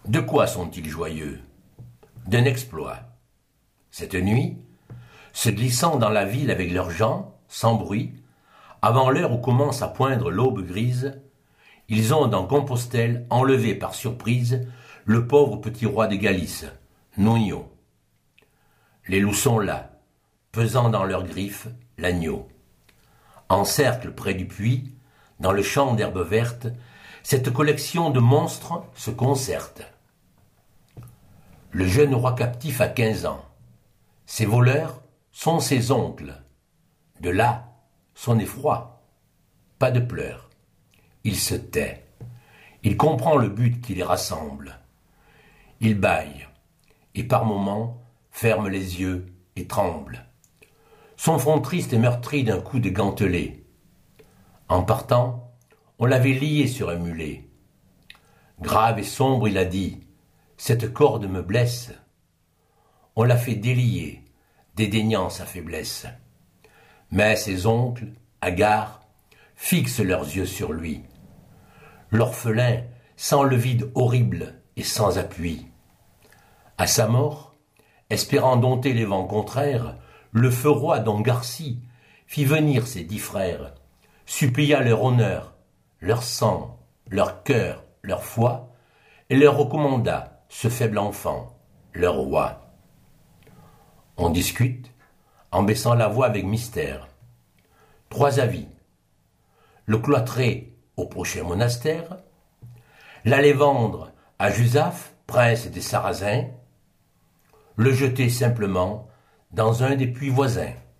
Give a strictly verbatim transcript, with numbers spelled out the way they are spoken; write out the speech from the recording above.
De quoi sont-ils joyeux? D'un exploit. Cette nuit, se glissant dans la ville avec leurs gens, sans bruit, avant l'heure où commence à poindre l'aube grise, ils ont dans Compostelle enlevé par surprise le pauvre petit roi de Galice, Nuño. Les loups sont là, pesant dans leurs griffes l'agneau. En cercle près du puits, dans le champ d'herbes vertes, cette collection de monstres se concerte. Le jeune roi captif a quinze ans. Ses voleurs sont ses oncles. De là, son effroi. Pas de pleurs. Il se tait. Il comprend le but qui les rassemble. Il bâille, et par moments ferme les yeux et tremble. Son front triste est meurtri d'un coup de gantelet. En partant, on l'avait lié sur un mulet. Grave et sombre, il a dit « Cette corde me blesse ». On l'a fait délier, dédaignant sa faiblesse. Mais ses oncles, hagards, fixent leurs yeux sur lui. L'orphelin sent le vide horrible et sans appui. À sa mort, espérant dompter les vents contraires, le feu roi Don Garci fit venir ses dix frères, supplia leur honneur, leur sang, leur cœur, leur foi, et leur recommanda ce faible enfant, leur roi. On discute, en baissant la voix avec mystère. Trois avis. Le cloîtrer au prochain monastère, l'aller vendre à Jusaf, prince des Sarrasins, le jeter simplement dans un des puits voisins.